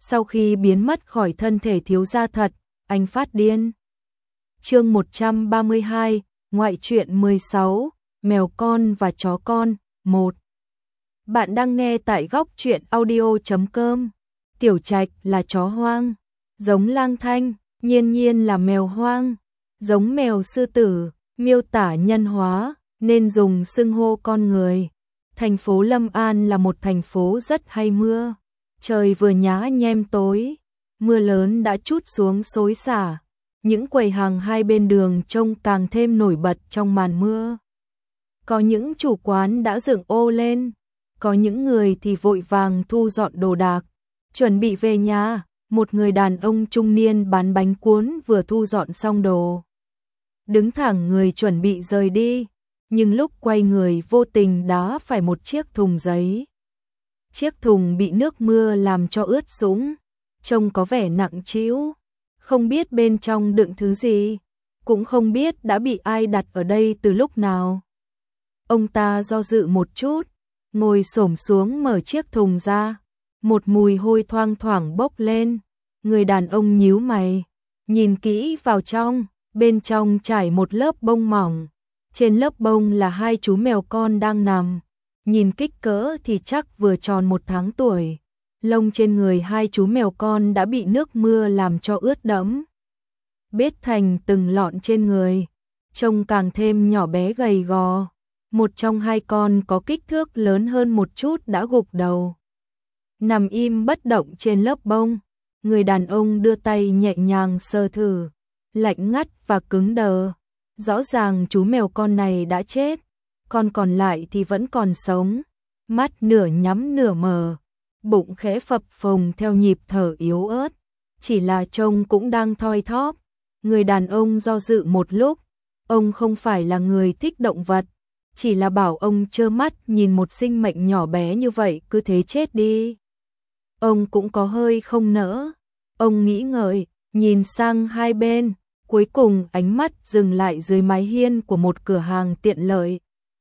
Sau khi biến mất khỏi thân thể thiếu gia thật, anh phát điên. Chương 132, ngoại truyện 16, mèo con và chó con, 1. Bạn đang nghe tại góc truyện audio.com. Tiểu Trạch là chó hoang, giống Lang Thanh, Nhiên Nhiên là mèo hoang, giống mèo sư tử, miêu tả nhân hóa, nên dùng xưng hô con người. Thành phố Lâm An là một thành phố rất hay mưa. Trời vừa nhá nhem tối, mưa lớn đã trút xuống xối xả. Những quầy hàng hai bên đường trông càng thêm nổi bật trong màn mưa. Có những chủ quán đã dựng ô lên, có những người thì vội vàng thu dọn đồ đạc, chuẩn bị về nhà. Một người đàn ông trung niên bán bánh cuốn vừa thu dọn xong đồ, đứng thẳng người chuẩn bị rời đi, nhưng lúc quay người vô tình đá phải một chiếc thùng giấy. Chiếc thùng bị nước mưa làm cho ướt sũng, trông có vẻ nặng trĩu, không biết bên trong đựng thứ gì, cũng không biết đã bị ai đặt ở đây từ lúc nào. Ông ta do dự một chút, ngồi xổm xuống mở chiếc thùng ra, một mùi hôi thoang thoảng bốc lên. Người đàn ông nhíu mày, nhìn kỹ vào trong, bên trong trải một lớp bông mỏng, trên lớp bông là hai chú mèo con đang nằm. Nhìn kích cỡ thì chắc vừa tròn 1 tháng tuổi. Lông trên người hai chú mèo con đã bị nước mưa làm cho ướt đẫm, bết thành từng lọn trên người, trông càng thêm nhỏ bé gầy gò. Một trong hai con có kích thước lớn hơn một chút đã gục đầu, nằm im bất động trên lớp bông. Người đàn ông đưa tay nhẹ nhàng sờ thử, lạnh ngắt và cứng đờ. Rõ ràng chú mèo con này đã chết, con còn lại thì vẫn còn sống, mắt nửa nhắm nửa mở, bụng khẽ phập phồng theo nhịp thở yếu ớt, chỉ là trông cũng đang thoi thóp. Người đàn ông do dự một lúc, ông không phải là người thích động vật, chỉ là bảo ông trơ mắt nhìn một sinh mệnh nhỏ bé như vậy cứ thế chết đi. Ông cũng có hơi không nỡ. Ông nghĩ ngợi, nhìn sang hai bên, cuối cùng ánh mắt dừng lại dưới mái hiên của một cửa hàng tiện lợi.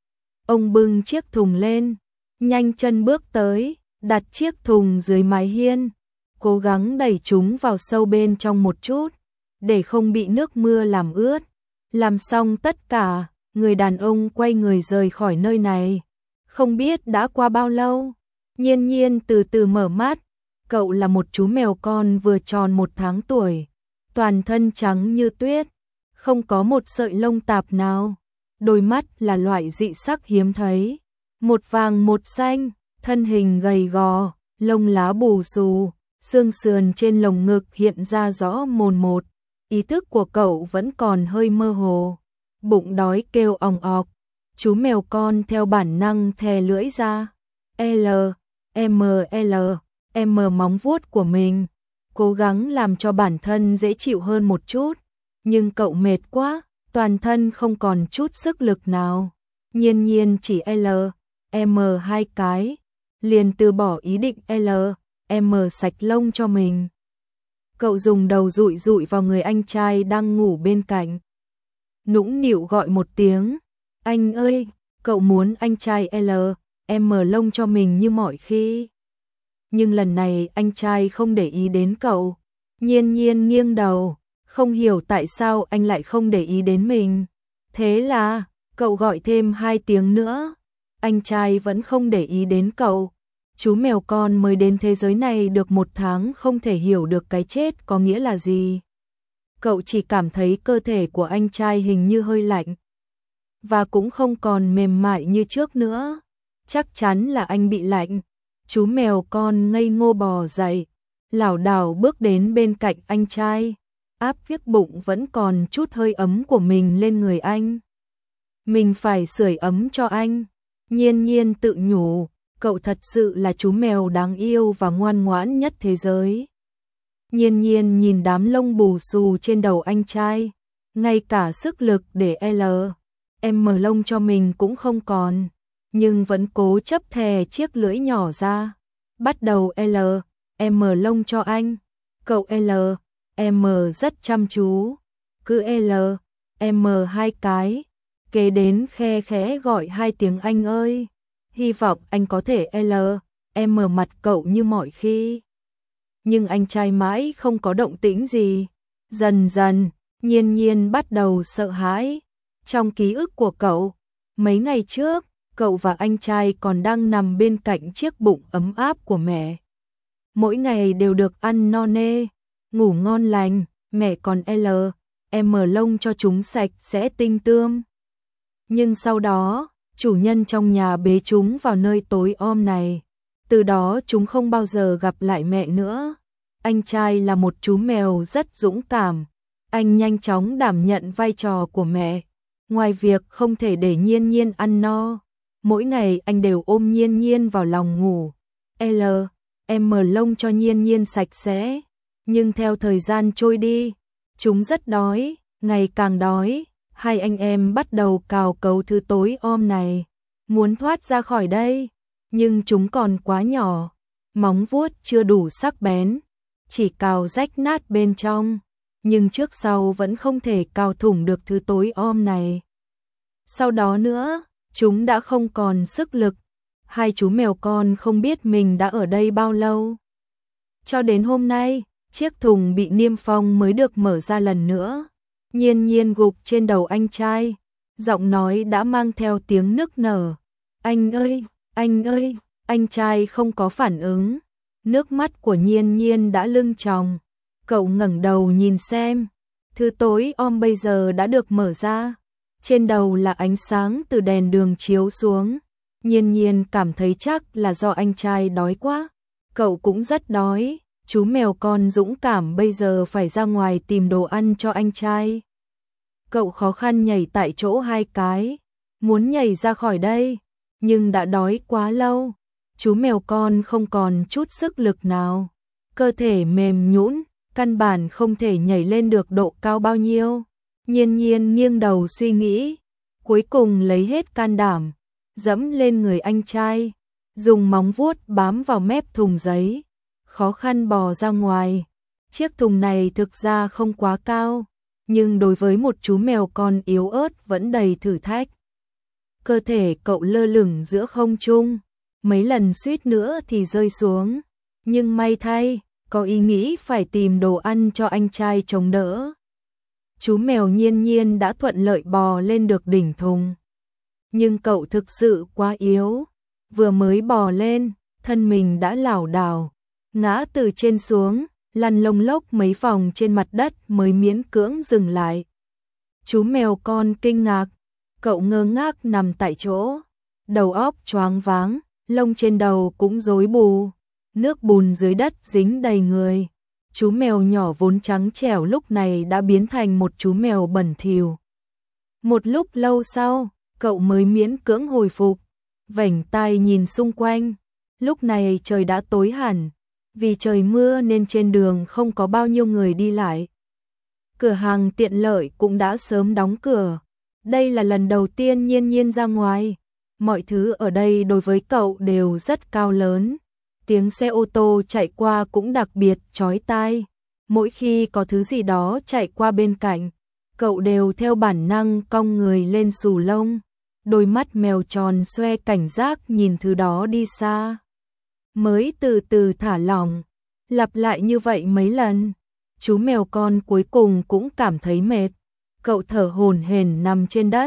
Ông bưng chiếc thùng lên, nhanh chân bước tới, đặt chiếc thùng dưới mái hiên, cố gắng đẩy chúng vào sâu bên trong một chút, để không bị nước mưa làm ướt. Làm xong tất cả, người đàn ông quay người rời khỏi nơi này. Không biết đã qua bao lâu, Nhiên Nhiên từ từ mở mắt. Cậu là một chú mèo con vừa tròn 1 tháng tuổi, toàn thân trắng như tuyết, không có một sợi lông tạp nào. Đôi mắt là loại dị sắc hiếm thấy, một vàng một xanh, thân hình gầy gò, lông lá bù xù, xương sườn trên lồng ngực hiện ra rõ mồn một. Ý thức của cậu vẫn còn hơi mơ hồ, bụng đói kêu òng ọc. Chú mèo con theo bản năng thè lưỡi ra, móng vuốt của mình, cố gắng làm cho bản thân dễ chịu hơn một chút, nhưng cậu mệt quá, toàn thân không còn chút sức lực nào. Nhiên Nhiên chỉ hai cái, liền từ bỏ ý định sạch lông cho mình. Cậu dùng đầu dụi dụi vào người anh trai đang ngủ bên cạnh, nũng nịu gọi một tiếng, anh ơi. Cậu muốn anh trai lông cho mình như mọi khi. Nhưng lần này anh trai không để ý đến cậu. Nhiên Nhiên nghiêng đầu, không hiểu tại sao anh lại không để ý đến mình. Thế là, cậu gọi thêm 2 tiếng nữa, anh trai vẫn không để ý đến cậu. Chú mèo con mới đến thế giới này được 1 tháng không thể hiểu được cái chết có nghĩa là gì. Cậu chỉ cảm thấy cơ thể của anh trai hình như hơi lạnh, và cũng không còn mềm mại như trước nữa. Chắc chắn là anh bị lạnh. Chú mèo con ngây ngô bò dậy, lảo đảo bước đến bên cạnh anh trai, áp chiếc bụng vẫn còn chút hơi ấm của mình lên người anh. Mình phải sưởi ấm cho anh. Nhiên Nhiên tự nhủ, cậu thật sự là chú mèo đáng yêu và ngoan ngoãn nhất thế giới. Nhiên Nhiên nhìn đám lông bù xù trên đầu anh trai, ngay cả sức lực để lông cho mình cũng không còn, nhưng vẫn cố chấp thè chiếc lưỡi nhỏ ra, bắt đầu lông cho anh. Cậu rất chăm chú, cứ 2 cái, kế đến khe khẽ gọi 2 tiếng anh ơi. Hy vọng anh có thể mặt cậu như mọi khi. nhưng anh trai mãi không có động tĩnh gì. Dần dần, Nhiên Nhiên bắt đầu sợ hãi. Trong ký ức của cậu, mấy ngày trước, cậu và anh trai còn đang nằm bên cạnh chiếc bụng ấm áp của mẹ. Mỗi ngày đều được ăn no nê, ngủ ngon lành, mẹ còn em lông cho chúng sạch sẽ tinh tươm. Nhưng sau đó, chủ nhân trong nhà bế chúng vào nơi tối om này. Từ đó chúng không bao giờ gặp lại mẹ nữa. Anh trai là một chú mèo rất dũng cảm. Anh nhanh chóng đảm nhận vai trò của mẹ. Ngoài việc không thể để Nhiên Nhiên ăn no, mỗi ngày anh đều ôm Nhiên Nhiên vào lòng ngủ. Em lông cho Nhiên Nhiên sạch sẽ. Nhưng theo thời gian trôi đi, chúng rất đói, ngày càng đói. Hai anh em bắt đầu cào cấu thứ tối om này, muốn thoát ra khỏi đây, nhưng chúng còn quá nhỏ, móng vuốt chưa đủ sắc bén, chỉ cào rách nát bên trong, nhưng trước sau vẫn không thể cào thủng được thứ tối om này. Sau đó nữa, chúng đã không còn sức lực, hai chú mèo con không biết mình đã ở đây bao lâu. Cho đến hôm nay, chiếc thùng bị niêm phong mới được mở ra lần nữa. Nhiên Nhiên gục trên đầu anh trai, giọng nói đã mang theo tiếng nức nở. Anh ơi, anh trai không có phản ứng. Nước mắt của Nhiên Nhiên đã lưng tròng. Cậu ngẩng đầu nhìn xem, thứ tối om bây giờ đã được mở ra. Trên đầu là ánh sáng từ đèn đường chiếu xuống. Nhiên Nhiên cảm thấy chắc là do anh trai đói quá. Cậu cũng rất đói. Chú mèo con dũng cảm bây giờ phải ra ngoài tìm đồ ăn cho anh trai. Cậu khó khăn nhảy tại chỗ 2 cái, muốn nhảy ra khỏi đây, nhưng đã đói quá lâu. Chú mèo con không còn chút sức lực nào, cơ thể mềm nhũn, căn bản không thể nhảy lên được độ cao bao nhiêu. Nhiên Nhiên nghiêng đầu suy nghĩ, cuối cùng lấy hết can đảm, dẫm lên người anh trai, dùng móng vuốt bám vào mép thùng giấy, khó khăn bò ra ngoài. Chiếc thùng này thực ra không quá cao, nhưng đối với một chú mèo con yếu ớt vẫn đầy thử thách. Cơ thể cậu lơ lửng giữa không trung, mấy lần suýt nữa thì rơi xuống, nhưng may thay, có ý nghĩ phải tìm đồ ăn cho anh trai chống đỡ. Chú mèo Nhiên Nhiên đã thuận lợi bò lên được đỉnh thùng. Nhưng cậu thực sự quá yếu, vừa mới bò lên, thân mình đã lảo đảo, ngã từ trên xuống, lăn lông lốc mấy vòng trên mặt đất mới miễn cưỡng dừng lại. Chú mèo con kinh ngạc, cậu ngơ ngác nằm tại chỗ, đầu óc choáng váng, lông trên đầu cũng rối bù, nước bùn dưới đất dính đầy người. Chú mèo nhỏ vốn trắng trẻo lúc này đã biến thành một chú mèo bẩn thỉu. Một lúc lâu sau, cậu mới miễn cưỡng hồi phục, vểnh tai nhìn xung quanh. Lúc này trời đã tối hẳn, vì trời mưa nên trên đường không có bao nhiêu người đi lại. Cửa hàng tiện lợi cũng đã sớm đóng cửa. Đây là lần đầu tiên Nhiên Nhiên ra ngoài. Mọi thứ ở đây đối với cậu đều rất cao lớn. Tiếng xe ô tô chạy qua cũng đặc biệt chói tai. Mỗi khi có thứ gì đó chạy qua bên cạnh, cậu đều theo bản năng cong người lên xù lông. Đôi mắt mèo tròn xoe cảnh giác nhìn thứ đó đi xa. Mới từ từ thả lỏng, lặp lại như vậy mấy lần. Chú mèo con cuối cùng cũng cảm thấy mệt. Cậu thở hổn hển nằm trên đất.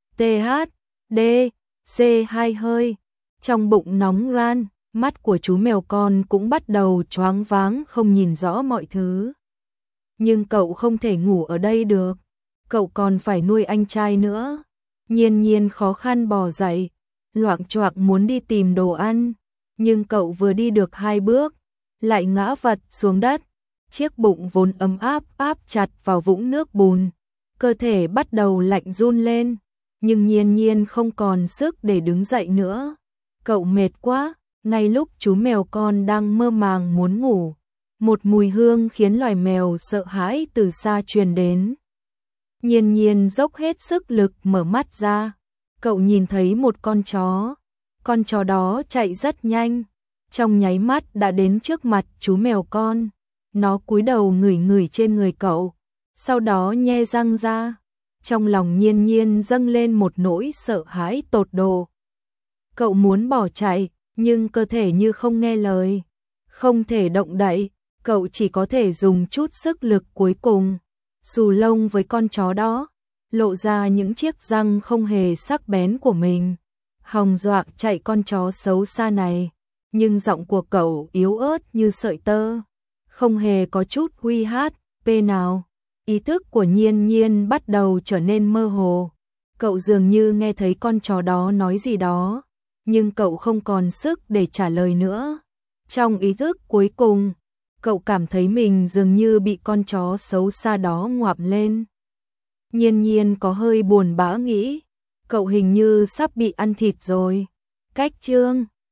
THD-C2 hơi. Trong bụng nóng ran, mắt của chú mèo con cũng bắt đầu choáng váng không nhìn rõ mọi thứ. Nhưng cậu không thể ngủ ở đây được. Cậu còn phải nuôi anh trai nữa. Nhiên Nhiên khó khăn bò dậy, loạng choạng muốn đi tìm đồ ăn. Nhưng cậu vừa đi được 2 bước, lại ngã vật xuống đất. Chiếc bụng vốn ấm áp áp chặt vào vũng nước bùn. Cơ thể bắt đầu lạnh run lên, nhưng Nhiên Nhiên không còn sức để đứng dậy nữa. Cậu mệt quá, ngay lúc chú mèo con đang mơ màng muốn ngủ. Một mùi hương khiến loài mèo sợ hãi từ xa truyền đến. Nhiên Nhiên dốc hết sức lực mở mắt ra. Cậu nhìn thấy một con chó. Con chó đó chạy rất nhanh, trong nháy mắt đã đến trước mặt chú mèo con. Nó cúi đầu ngửi ngửi trên người cậu, sau đó nhe răng ra. Trong lòng Nhiên Nhiên dâng lên một nỗi sợ hãi tột độ. Cậu muốn bỏ chạy, nhưng cơ thể như không nghe lời, không thể động đậy. cậu chỉ có thể dùng chút sức lực cuối cùng, xù lông với con chó đó, lộ ra những chiếc răng không hề sắc bén của mình, hòng dọa chạy con chó xấu xa này, nhưng giọng của cậu yếu ớt như sợi tơ, không hề có chút uy hát nào. Ý thức của Nhiên Nhiên bắt đầu trở nên mơ hồ. Cậu dường như nghe thấy con chó đó nói gì đó, nhưng cậu không còn sức để trả lời nữa. Trong ý thức cuối cùng, cậu cảm thấy mình dường như bị con chó xấu xa đó ngoạm lên. Nhiên Nhiên có hơi buồn bã nghĩ, cậu hình như sắp bị ăn thịt rồi. Cách chương